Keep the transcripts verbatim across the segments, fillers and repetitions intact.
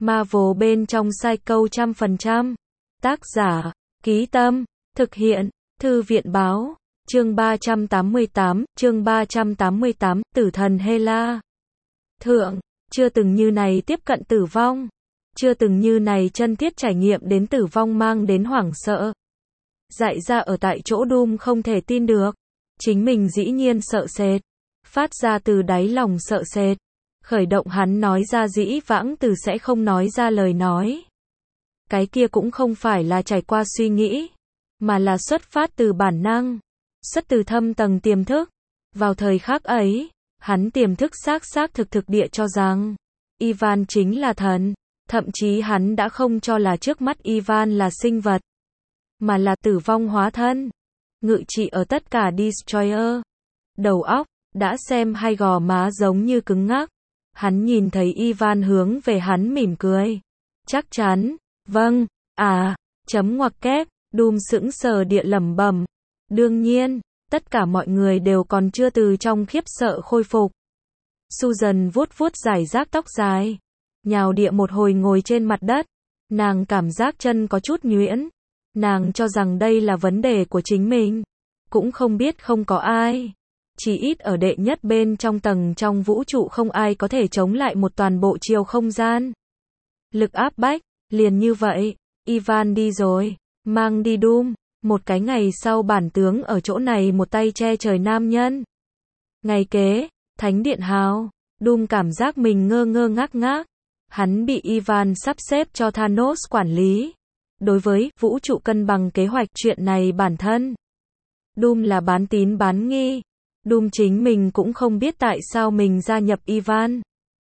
Marvel bên trong Psycho trăm phần trăm. Tác giả, Ký Tâm, thực hiện, Thư viện Báo, chương ba trăm tám mươi tám, chương ba trăm tám mươi tám, Tử thần Hela. Thượng, chưa từng như này tiếp cận tử vong, chưa từng như này chân thiết trải nghiệm đến tử vong mang đến hoảng sợ. Dại ra ở tại chỗ Doom không thể tin được, chính mình dĩ nhiên sợ sệt, phát ra từ đáy lòng sợ sệt, khởi động hắn nói ra dĩ vãng từ sẽ không nói ra lời nói. Cái kia cũng không phải là trải qua suy nghĩ, mà là xuất phát từ bản năng, xuất từ thâm tầng tiềm thức. Vào thời khắc ấy, hắn tiềm thức xác xác thực thực địa cho rằng Ivan chính là thần, thậm chí hắn đã không cho là trước mắt Ivan là sinh vật, mà là tử vong hóa thân, ngự trị ở tất cả Destroyer. Đầu óc đã xem hai gò má giống như cứng ngắc. Hắn nhìn thấy Ivan hướng về hắn mỉm cười. Chắc chắn, vâng, à, chấm ngoặc kép, Doom sững sờ địa lẩm bẩm. Đương nhiên, tất cả mọi người đều còn chưa từ trong khiếp sợ khôi phục. Susan vuốt vuốt rải rác tóc dài, nhào địa một hồi ngồi trên mặt đất. Nàng cảm giác chân có chút nhuyễn. Nàng cho rằng đây là vấn đề của chính mình. Cũng không biết không có ai. Chỉ ít ở đệ nhất bên trong tầng trong vũ trụ không ai có thể chống lại một toàn bộ chiều không gian. Lực áp bách, liền như vậy, Ivan đi rồi, mang đi Doom, một cái ngày sau bản tướng ở chỗ này một tay che trời nam nhân. Ngày kế, Thánh Điện Hào, Doom cảm giác mình ngơ ngơ ngác ngác, hắn bị Ivan sắp xếp cho Thanos quản lý. Đối với vũ trụ cân bằng kế hoạch chuyện này bản thân, Doom là bán tín bán nghi. Doom chính mình cũng không biết tại sao mình gia nhập Ivan.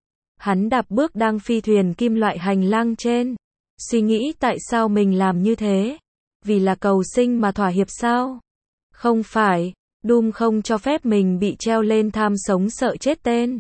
Hắn đạp bước đang phi thuyền kim loại hành lang trên, suy nghĩ tại sao mình làm như thế. Vì là cầu sinh mà thỏa hiệp sao? Không phải, Doom không cho phép mình bị treo lên tham sống sợ chết tên.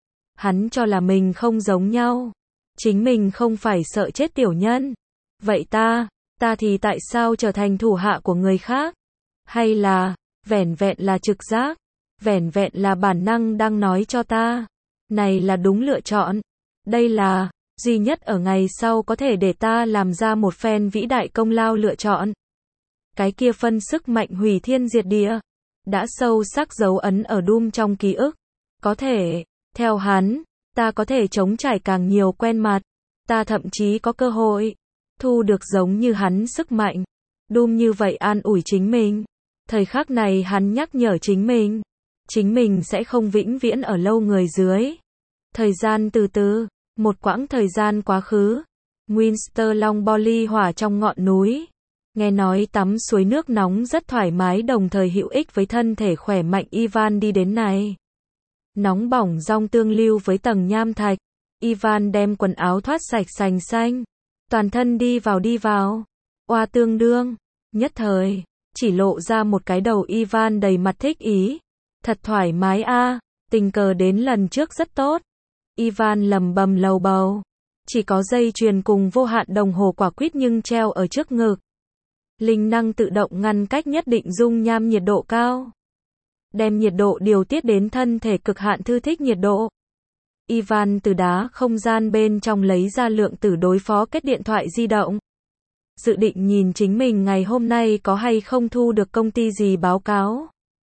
Hắn cho là mình không giống nhau. Chính mình không phải sợ chết tiểu nhân. Vậy ta, ta thì tại sao trở thành thủ hạ của người khác? Hay là, vẻn vẹn là trực giác? Vẻn vẹn là bản năng đang nói cho ta, này là đúng lựa chọn. Đây là, duy nhất ở ngày sau có thể để ta làm ra một phen vĩ đại công lao lựa chọn. Cái kia phân sức mạnh hủy thiên diệt địa, đã sâu sắc dấu ấn ở Doom trong ký ức. Có thể, theo hắn, ta có thể chống trải càng nhiều quen mặt, ta thậm chí có cơ hội thu được giống như hắn sức mạnh. Doom như vậy an ủi chính mình. Thời khắc này hắn nhắc nhở chính mình. Chính mình sẽ không vĩnh viễn ở lâu người dưới. Thời gian từ từ, một quãng thời gian quá khứ. Winter Long Bolly hỏa trong ngọn núi. Nghe nói tắm suối nước nóng rất thoải mái đồng thời hữu ích với thân thể khỏe mạnh Ivan đi đến này. Nóng bỏng rong tương lưu với tầng nham thạch. Ivan đem quần áo thoát sạch sành xanh. Toàn thân đi vào đi vào. Oa tương đương. Nhất thời, chỉ lộ ra một cái đầu Ivan đầy mặt thích ý. Thật thoải mái a, à, tình cờ đến lần trước rất tốt. Ivan lầm bầm lầu bầu. Chỉ có dây chuyền cùng vô hạn đồng hồ quả quýt nhưng treo ở trước ngực. Linh năng tự động ngăn cách nhất định dung nham nhiệt độ cao. Đem nhiệt độ điều tiết đến thân thể cực hạn thư thích nhiệt độ. Ivan từ đá không gian bên trong lấy ra lượng tử đối phó kết điện thoại di động. Dự định nhìn chính mình ngày hôm nay có hay không thu được công ty gì báo cáo.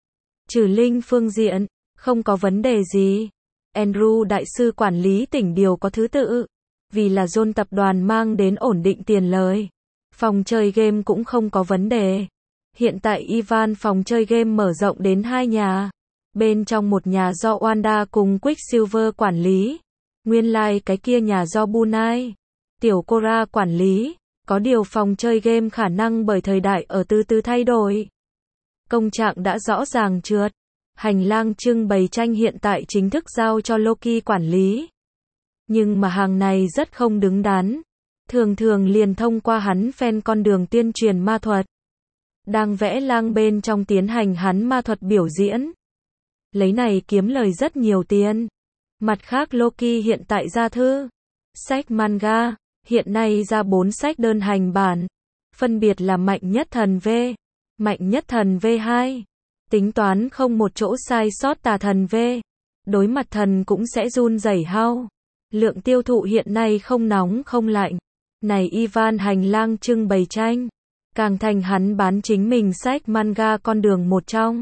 Trừ linh phương diện, không có vấn đề gì. Andrew đại sư quản lý tỉnh điều có thứ tự. Vì là John tập đoàn mang đến ổn định tiền lời. Phòng chơi game cũng không có vấn đề. Hiện tại Ivan phòng chơi game mở rộng đến hai nhà. Bên trong một nhà do Wanda cùng Quicksilver quản lý. Nguyên lai like cái kia nhà do Bunai, Tiểu Cora quản lý. Có điều phòng chơi game khả năng bởi thời đại ở từ từ thay đổi. Công trạng đã rõ ràng trượt. Hành lang trưng bày tranh hiện tại chính thức giao cho Loki quản lý. Nhưng mà hàng này rất không đứng đắn. Thường thường liền thông qua hắn fan con đường tuyên truyền ma thuật. Đang vẽ lang bên trong tiến hành hắn ma thuật biểu diễn. Lấy này kiếm lời rất nhiều tiền. Mặt khác Loki hiện tại ra thư, sách manga, hiện nay ra bốn sách đơn hành bản. Phân biệt là Mạnh Nhất Thần V, Mạnh Nhất Thần V hai. Tính toán không một chỗ sai sót Tà Thần V. Đối mặt thần cũng sẽ run rẩy hao. Lượng tiêu thụ hiện nay không nóng không lạnh. Này Ivan hành lang trưng bày tranh. Càng thành hắn bán chính mình sách manga con đường một trong.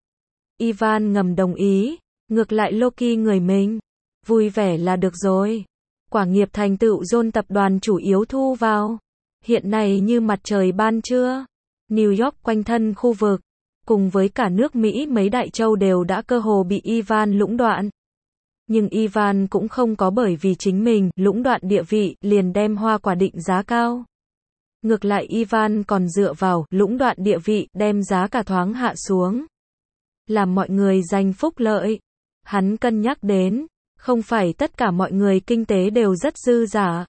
Ivan ngầm đồng ý. Ngược lại Loki người mình. Vui vẻ là được rồi. Quả nghiệp thành tựu John tập đoàn chủ yếu thu vào. Hiện nay như mặt trời ban trưa. New York quanh thân khu vực. Cùng với cả nước Mỹ mấy đại châu đều đã cơ hồ bị Ivan lũng đoạn. Nhưng Ivan cũng không có bởi vì chính mình lũng đoạn địa vị liền đem hoa quả định giá cao. Ngược lại Ivan còn dựa vào lũng đoạn địa vị đem giá cả thoáng hạ xuống. Làm mọi người giành phúc lợi. Hắn cân nhắc đến, không phải tất cả mọi người kinh tế đều rất dư giả.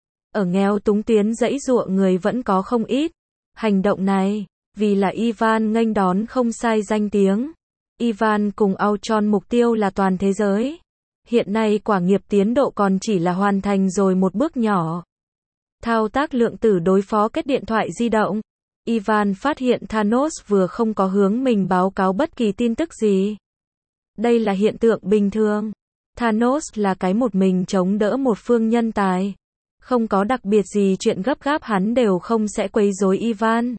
Ở nghèo túng tiến dãy dụa người vẫn có không ít. Hành động này, vì là Ivan nghênh đón không sai danh tiếng. Ivan cùng Ultron mục tiêu là toàn thế giới. Hiện nay quả nghiệp tiến độ còn chỉ là hoàn thành rồi một bước nhỏ. Thao tác lượng tử đối phó kết điện thoại di động. Ivan phát hiện Thanos vừa không có hướng mình báo cáo bất kỳ tin tức gì. Đây là hiện tượng bình thường. Thanos là cái một mình chống đỡ một phương nhân tài. Không có đặc biệt gì chuyện gấp gáp hắn đều không sẽ quấy rối Ivan.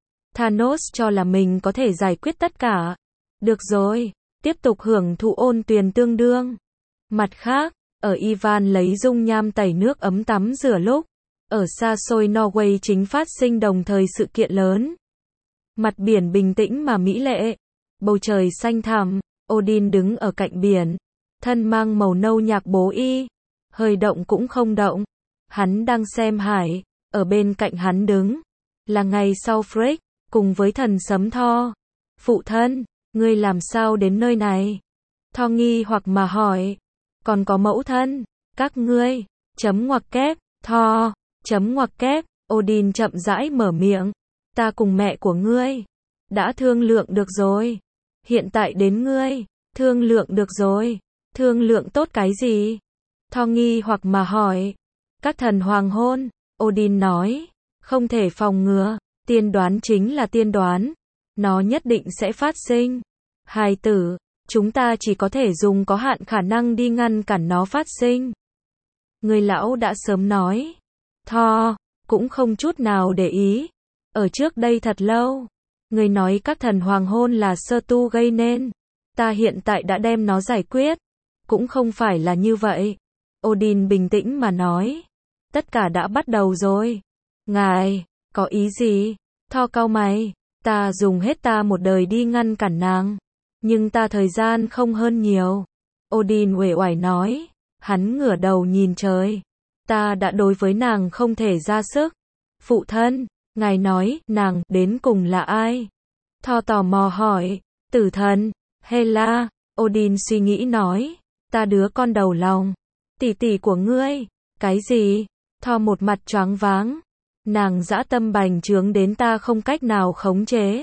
Thanos cho là mình có thể giải quyết tất cả. Được rồi, tiếp tục hưởng thụ ôn tuyền tương đương. Mặt khác, ở Ivan lấy dung nham tẩy nước ấm tắm rửa lúc, ở xa xôi Norway chính phát sinh đồng thời sự kiện lớn. Mặt biển bình tĩnh mà mỹ lệ, bầu trời xanh thẳm, Odin đứng ở cạnh biển, thân mang màu nâu nhạc bố y, hơi động cũng không động. Hắn đang xem hải, ở bên cạnh hắn đứng, là ngày sau Freck, cùng với thần sấm Thor. Phụ thân, ngươi làm sao đến nơi này? Thor nghi hoặc mà hỏi. Còn có mẫu thân, các ngươi, chấm ngoặc kép, Thor, chấm ngoặc kép, Odin chậm rãi mở miệng. Ta cùng mẹ của ngươi, đã thương lượng được rồi. Hiện tại đến ngươi, thương lượng được rồi. Thương lượng tốt cái gì? Thor nghi hoặc mà hỏi. Các thần hoàng hôn, Odin nói. Không thể phòng ngừa, tiên đoán chính là tiên đoán. Nó nhất định sẽ phát sinh. Hài tử, chúng ta chỉ có thể dùng có hạn khả năng đi ngăn cản nó phát sinh. Người lão đã sớm nói. Thor, cũng không chút nào để ý. Ở trước đây thật lâu, người nói các thần hoàng hôn là sơ tu gây nên. Ta hiện tại đã đem nó giải quyết. Cũng không phải là như vậy. Odin bình tĩnh mà nói. Tất cả đã bắt đầu rồi. Ngài, có ý gì? Thor cau mày. Ta dùng hết ta một đời đi ngăn cản nàng. Nhưng ta thời gian không hơn nhiều. Odin uể oải nói. Hắn ngửa đầu nhìn trời. Ta đã đối với nàng không thể ra sức. Phụ thân, ngài nói, nàng, đến cùng là ai? Thor tò mò hỏi. Tử thần, Hela. Odin suy nghĩ nói. Ta đứa con đầu lòng. Tỷ tỷ của ngươi. Cái gì? Thor một mặt choáng váng. Nàng dã tâm bành trướng đến ta không cách nào khống chế.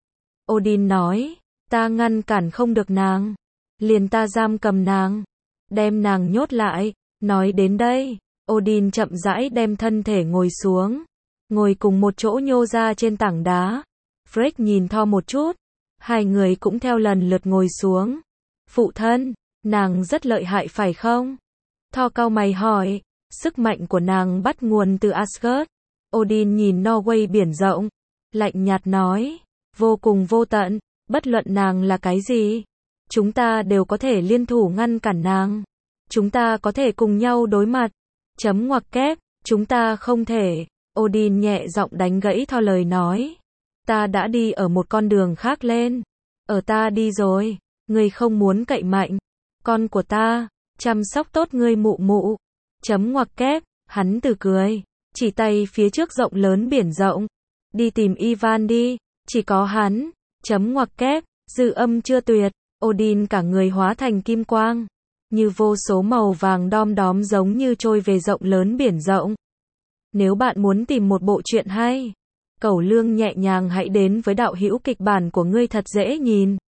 Odin nói. Ta ngăn cản không được nàng. Liền ta giam cầm nàng. Đem nàng nhốt lại. Nói đến đây, Odin chậm rãi đem thân thể ngồi xuống. Ngồi cùng một chỗ nhô ra trên tảng đá. Freck nhìn Thor một chút. Hai người cũng theo lần lượt ngồi xuống. Phụ thân, nàng rất lợi hại phải không? Thor cau mày hỏi. Sức mạnh của nàng bắt nguồn từ Asgard. Odin nhìn Norway biển rộng. Lạnh nhạt nói. Vô cùng vô tận. Bất luận nàng là cái gì, chúng ta đều có thể liên thủ ngăn cản nàng. Chúng ta có thể cùng nhau đối mặt. Chấm ngoặc kép, chúng ta không thể. Odin nhẹ giọng đánh gãy Thor lời nói. Ta đã đi ở một con đường khác lên. Ở ta đi rồi, ngươi không muốn cậy mạnh. Con của ta, chăm sóc tốt ngươi mụ mụ. Chấm ngoặc kép, hắn từ cười. Chỉ tay phía trước rộng lớn biển rộng. Đi tìm Ivan đi, chỉ có hắn. Chấm ngoặc kép, dư âm chưa tuyệt, Odin cả người hóa thành kim quang, như vô số màu vàng đom đóm giống như trôi về rộng lớn biển rộng. Nếu bạn muốn tìm một bộ truyện hay, cẩu lương nhẹ nhàng hãy đến với đạo hữu kịch bản của ngươi thật dễ nhìn.